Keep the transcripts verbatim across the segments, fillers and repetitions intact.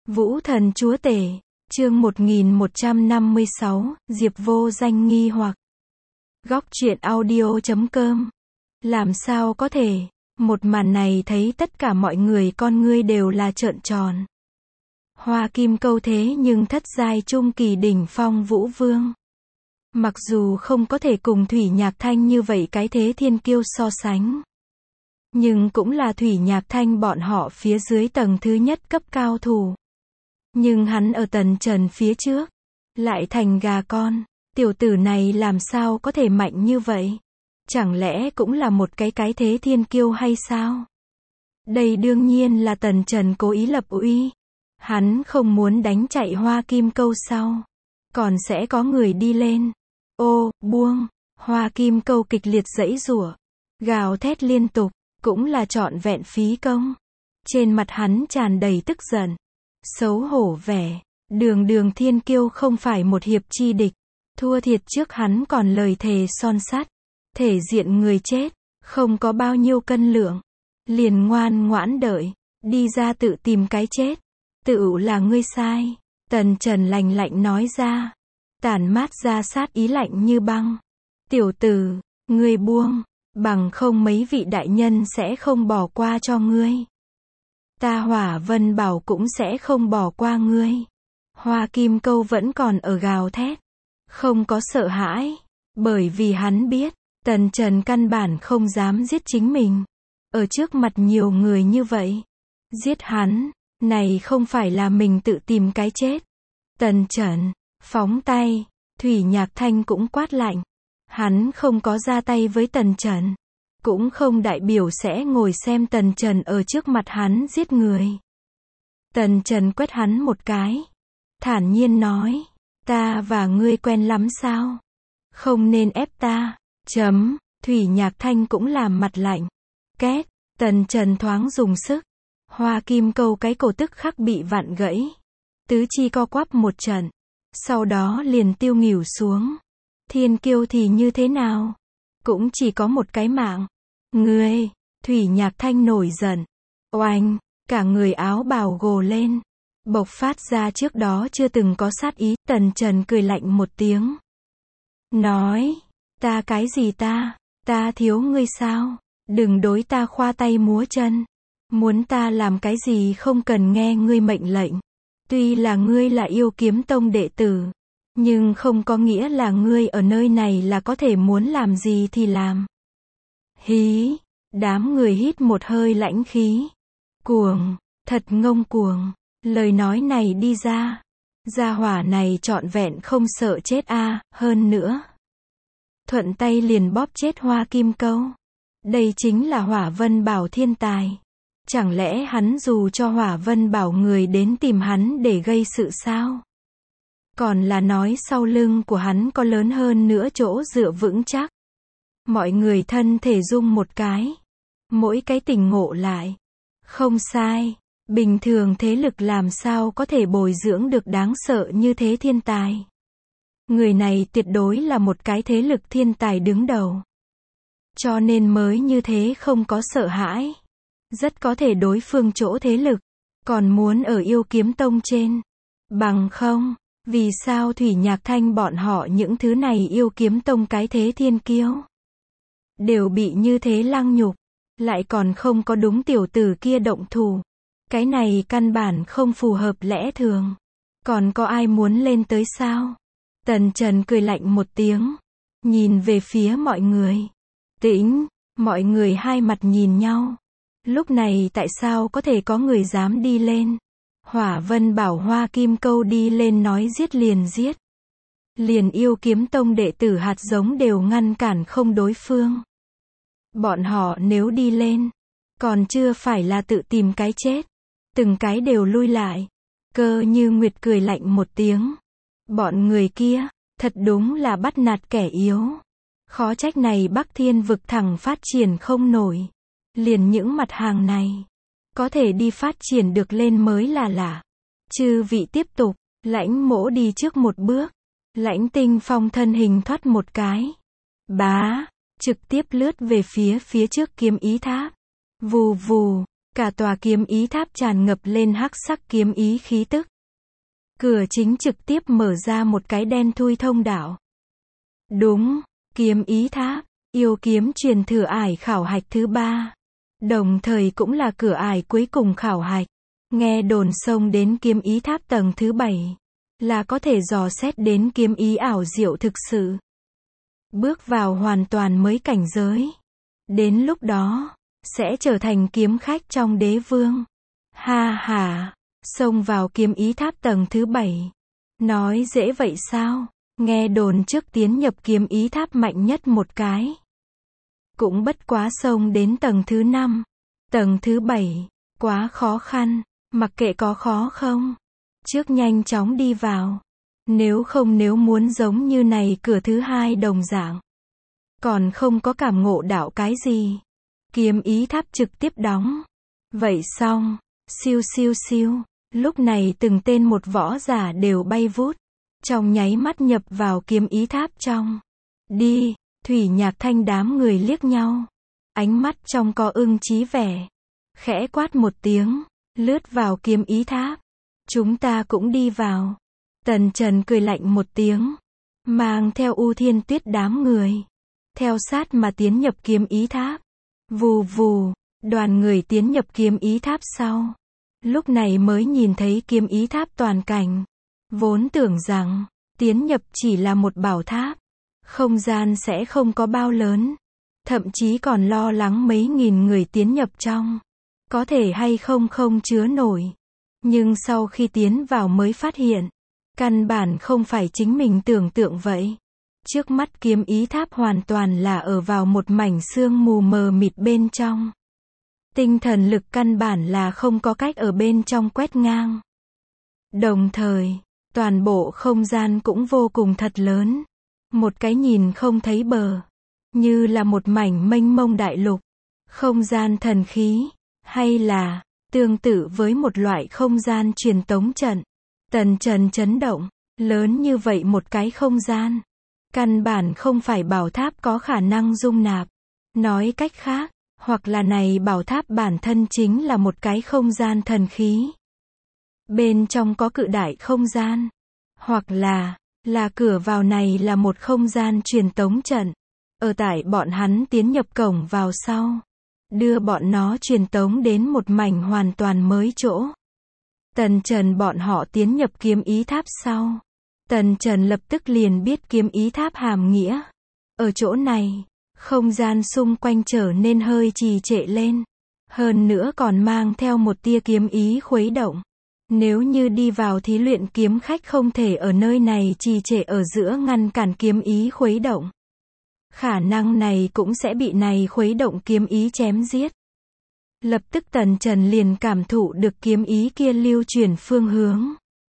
Vũ thần chúa tể, chương một nghìn một trăm năm mươi sáu, Diệp vô danh nghi hoặc. Góc truyện audio chấm com. Làm sao có thể, một màn này thấy tất cả mọi người con ngươi đều là trợn tròn. Hoa Kim Câu thế nhưng thất giai trung kỳ đỉnh phong vũ vương. Mặc dù không có thể cùng Thủy Nhạc Thanh như vậy cái thế thiên kiêu so sánh, nhưng cũng là Thủy Nhạc Thanh bọn họ phía dưới tầng thứ nhất cấp cao thủ. Nhưng hắn ở tần trần phía trước, lại thành gà con. Tiểu tử này làm sao có thể mạnh như vậy? Chẳng lẽ cũng là một cái cái thế thiên kiêu hay sao? Đây đương nhiên là tần trần cố ý lập uy. Hắn không muốn đánh chạy Hoa Kim Câu sau. Còn sẽ có người đi lên. Ô, buông. Hoa Kim Câu kịch liệt giãy giụa, gào thét liên tục, cũng là trọn vẹn phí công. Trên mặt hắn tràn đầy tức giận, xấu hổ vẻ. Đường đường thiên kiêu không phải một hiệp chi địch. Thua thiệt trước hắn còn lời thề son sắt. Thể diện người chết, không có bao nhiêu cân lượng. Liền ngoan ngoãn đợi, đi ra tự tìm cái chết. Tự là ngươi sai. Tần Trần lạnh lạnh nói ra. Tản mát ra sát ý lạnh như băng. Tiểu tử, ngươi buông, bằng không mấy vị đại nhân sẽ không bỏ qua cho ngươi. Ta Hỏa Vân Bảo cũng sẽ không bỏ qua ngươi. Hoa Kim Câu vẫn còn ở gào thét. Không có sợ hãi. Bởi vì hắn biết, Tần Trần căn bản không dám giết chính mình. Ở trước mặt nhiều người như vậy. Giết hắn, này không phải là mình tự tìm cái chết. Tần Trần, phóng tay. Thủy Nhạc Thanh cũng quát lạnh. Hắn không có ra tay với Tần Trần. Cũng không đại biểu sẽ ngồi xem Tần Trần ở trước mặt hắn giết người. Tần Trần quét hắn một cái. Thản nhiên nói. Ta và ngươi quen lắm sao? Không nên ép ta. Chấm. Thủy Nhạc Thanh cũng làm mặt lạnh. Két. Tần Trần thoáng dùng sức. Hoa Kim Câu cái cổ tức khắc bị vặn gãy. Tứ chi co quắp một trận. Sau đó liền tiêu nghỉu xuống. Thiên kiêu thì như thế nào? Cũng chỉ có một cái mạng. Ngươi. Thủy Nhạc Thanh nổi giận. Oanh. Cả người áo bào gồ lên. Bộc phát ra trước đó chưa từng có sát ý. Tần Trần cười lạnh một tiếng. Nói. Ta cái gì ta? Ta thiếu ngươi sao? Đừng đối ta khoa tay múa chân. Muốn ta làm cái gì không cần nghe ngươi mệnh lệnh. Tuy là ngươi là Yêu Kiếm Tông đệ tử, nhưng không có nghĩa là ngươi ở nơi này là có thể muốn làm gì thì làm. Hí. Đám người hít một hơi lãnh khí. Cuồng. Thật ngông cuồng. Lời nói này đi ra. Gia hỏa này trọn vẹn không sợ chết a à, hơn nữa. Thuận tay liền bóp chết Hoa Kim Câu. Đây chính là Hỏa Vân Bảo thiên tài. Chẳng lẽ hắn dù cho Hỏa Vân Bảo người đến tìm hắn để gây sự sao? Còn là nói sau lưng của hắn có lớn hơn nữa chỗ dựa vững chắc. Mọi người thân thể rung một cái. Mỗi cái tỉnh ngộ lại. Không sai. Bình thường thế lực làm sao có thể bồi dưỡng được đáng sợ như thế thiên tài. Người này tuyệt đối là một cái thế lực thiên tài đứng đầu. Cho nên mới như thế không có sợ hãi. Rất có thể đối phương chỗ thế lực. Còn muốn ở Yêu Kiếm Tông trên. Bằng không. Vì sao Thủy Nhạc Thanh bọn họ những thứ này Yêu Kiếm Tông cái thế thiên kiêu đều bị như thế lăng nhục. Lại còn không có đúng tiểu tử kia động thủ. Cái này căn bản không phù hợp lẽ thường. Còn có ai muốn lên tới sao? Tần Trần cười lạnh một tiếng. Nhìn về phía mọi người. Tĩnh. Mọi người hai mặt nhìn nhau. Lúc này tại sao có thể có người dám đi lên? Hỏa Vân Bảo Hoa Kim Câu đi lên nói giết liền giết. Liền Yêu Kiếm Tông đệ tử hạt giống đều ngăn cản không đối phương. Bọn họ nếu đi lên, còn chưa phải là tự tìm cái chết. Từng cái đều lui lại. Cơ Như Nguyệt cười lạnh một tiếng. Bọn người kia, thật đúng là bắt nạt kẻ yếu. Khó trách này Bắc Thiên vực thẳng phát triển không nổi. Liền những mặt hàng này, có thể đi phát triển được lên mới là lạ. Chư vị tiếp tục. Lãnh Mỗ đi trước một bước. Lãnh Tinh Phong thân hình thoát một cái. Bá. Trực tiếp lướt về phía phía trước Kiếm Ý Tháp. Vù vù. Cả tòa kiếm ý tháp tràn ngập lên hắc sắc kiếm ý khí tức. Cửa chính trực tiếp mở ra một cái đen thui thông đạo. Đúng, kiếm ý tháp, yêu kiếm truyền thừa ải khảo hạch thứ ba. Đồng thời cũng là cửa ải cuối cùng khảo hạch. Nghe đồn xông đến kiếm ý tháp tầng thứ bảy, là có thể dò xét đến kiếm ý ảo diệu thực sự. Bước vào hoàn toàn mới cảnh giới. Đến lúc đó, sẽ trở thành kiếm khách trong đế vương. Ha ha, xông vào kiếm ý tháp tầng thứ bảy. Nói dễ vậy sao? Nghe đồn trước tiến nhập kiếm ý tháp mạnh nhất một cái. Cũng bất quá xông đến tầng thứ năm. Tầng thứ bảy, quá khó khăn, mặc kệ có khó không. Trước nhanh chóng đi vào. Nếu không nếu muốn giống như này cửa thứ hai đồng dạng. Còn không có cảm ngộ đạo cái gì. Kiếm ý tháp trực tiếp đóng. Vậy xong, siêu siêu siêu, lúc này từng tên một võ giả đều bay vút. Trong nháy mắt nhập vào kiếm ý tháp trong. Đi, Thủy Nhạc Thanh đám người liếc nhau. Ánh mắt trong có ưng chí vẻ. Khẽ quát một tiếng, lướt vào kiếm ý tháp. Chúng ta cũng đi vào. Tần Trần cười lạnh một tiếng. Mang theo U Thiên Tuyết đám người. Theo sát mà tiến nhập kiếm ý tháp. Vù vù, đoàn người tiến nhập kiếm ý tháp sau. Lúc này mới nhìn thấy kiếm ý tháp toàn cảnh. Vốn tưởng rằng, tiến nhập chỉ là một bảo tháp. Không gian sẽ không có bao lớn. Thậm chí còn lo lắng mấy nghìn người tiến nhập trong. Có thể hay không không chứa nổi. Nhưng sau khi tiến vào mới phát hiện. Căn bản không phải chính mình tưởng tượng vậy. Trước mắt kiếm ý tháp hoàn toàn là ở vào một mảnh sương mù mờ mịt bên trong. Tinh thần lực căn bản là không có cách ở bên trong quét ngang. Đồng thời, toàn bộ không gian cũng vô cùng thật lớn. Một cái nhìn không thấy bờ. Như là một mảnh mênh mông đại lục. Không gian thần khí. Hay là, tương tự với một loại không gian truyền tống trận. Tần Trần chấn động. Lớn như vậy một cái không gian. Căn bản không phải bảo tháp có khả năng dung nạp. Nói cách khác, hoặc là này bảo tháp bản thân chính là một cái không gian thần khí. Bên trong có cự đại không gian. Hoặc là, là cửa vào này là một không gian truyền tống trận. Ở tại bọn hắn tiến nhập cổng vào sau. Đưa bọn nó truyền tống đến một mảnh hoàn toàn mới chỗ. Tần Trần bọn họ tiến nhập kiếm ý tháp sau. Tần Trần lập tức liền biết kiếm ý tháp hàm nghĩa. Ở chỗ này, không gian xung quanh trở nên hơi trì trệ lên. Hơn nữa còn mang theo một tia kiếm ý khuấy động. Nếu như đi vào thí luyện kiếm khách không thể ở nơi này trì trệ ở giữa ngăn cản kiếm ý khuấy động. Khả năng này cũng sẽ bị này khuấy động kiếm ý chém giết. Lập tức Tần Trần liền cảm thụ được kiếm ý kia lưu chuyển phương hướng.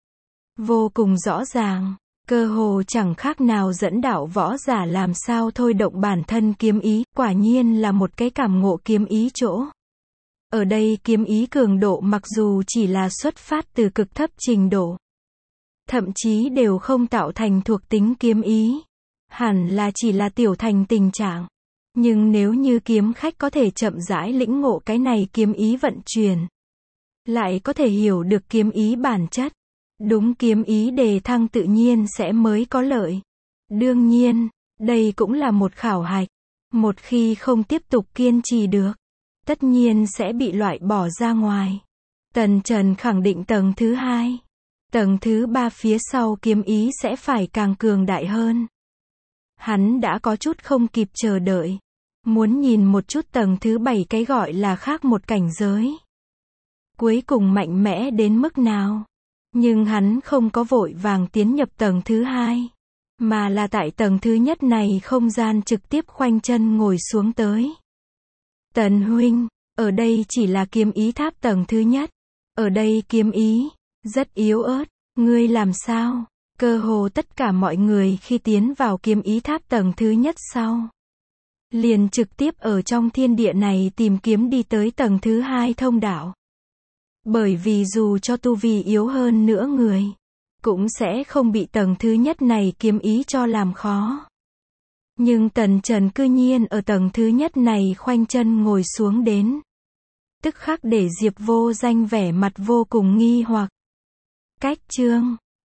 Vô cùng rõ ràng, cơ hồ chẳng khác nào dẫn đạo võ giả làm sao thôi động bản thân kiếm ý, quả nhiên là một cái cảm ngộ kiếm ý chỗ. Ở đây kiếm ý cường độ mặc dù chỉ là xuất phát từ cực thấp trình độ. Thậm chí đều không tạo thành thuộc tính kiếm ý. Hẳn là chỉ là tiểu thành tình trạng. Nhưng nếu như kiếm khách có thể chậm rãi lĩnh ngộ cái này kiếm ý vận chuyển. Lại có thể hiểu được kiếm ý bản chất. Đúng kiếm ý đề thăng tự nhiên sẽ mới có lợi. Đương nhiên, đây cũng là một khảo hạch. Một khi không tiếp tục kiên trì được, tất nhiên sẽ bị loại bỏ ra ngoài. Tần Trần khẳng định tầng thứ hai. Tầng thứ ba phía sau kiếm ý sẽ phải càng cường đại hơn. Hắn đã có chút không kịp chờ đợi. Muốn nhìn một chút tầng thứ bảy cái gọi là khác một cảnh giới. Cuối cùng mạnh mẽ đến mức nào. Nhưng hắn không có vội vàng tiến nhập tầng thứ hai. Mà là tại tầng thứ nhất này không gian trực tiếp khoanh chân ngồi xuống tới. Tần huynh, ở đây chỉ là kiếm ý tháp tầng thứ nhất. Ở đây kiếm ý, rất yếu ớt. Ngươi làm sao? Cơ hồ tất cả mọi người khi tiến vào kiếm ý tháp tầng thứ nhất sau. Liền trực tiếp ở trong thiên địa này tìm kiếm đi tới tầng thứ hai thông đạo. Bởi vì dù cho tu vi yếu hơn nữa người, cũng sẽ không bị tầng thứ nhất này kiếm ý cho làm khó. Nhưng Tần Trần cư nhiên ở tầng thứ nhất này khoanh chân ngồi xuống đến. tức khắc để Diệp Vô Danh vẻ mặt vô cùng nghi hoặc. Cách chương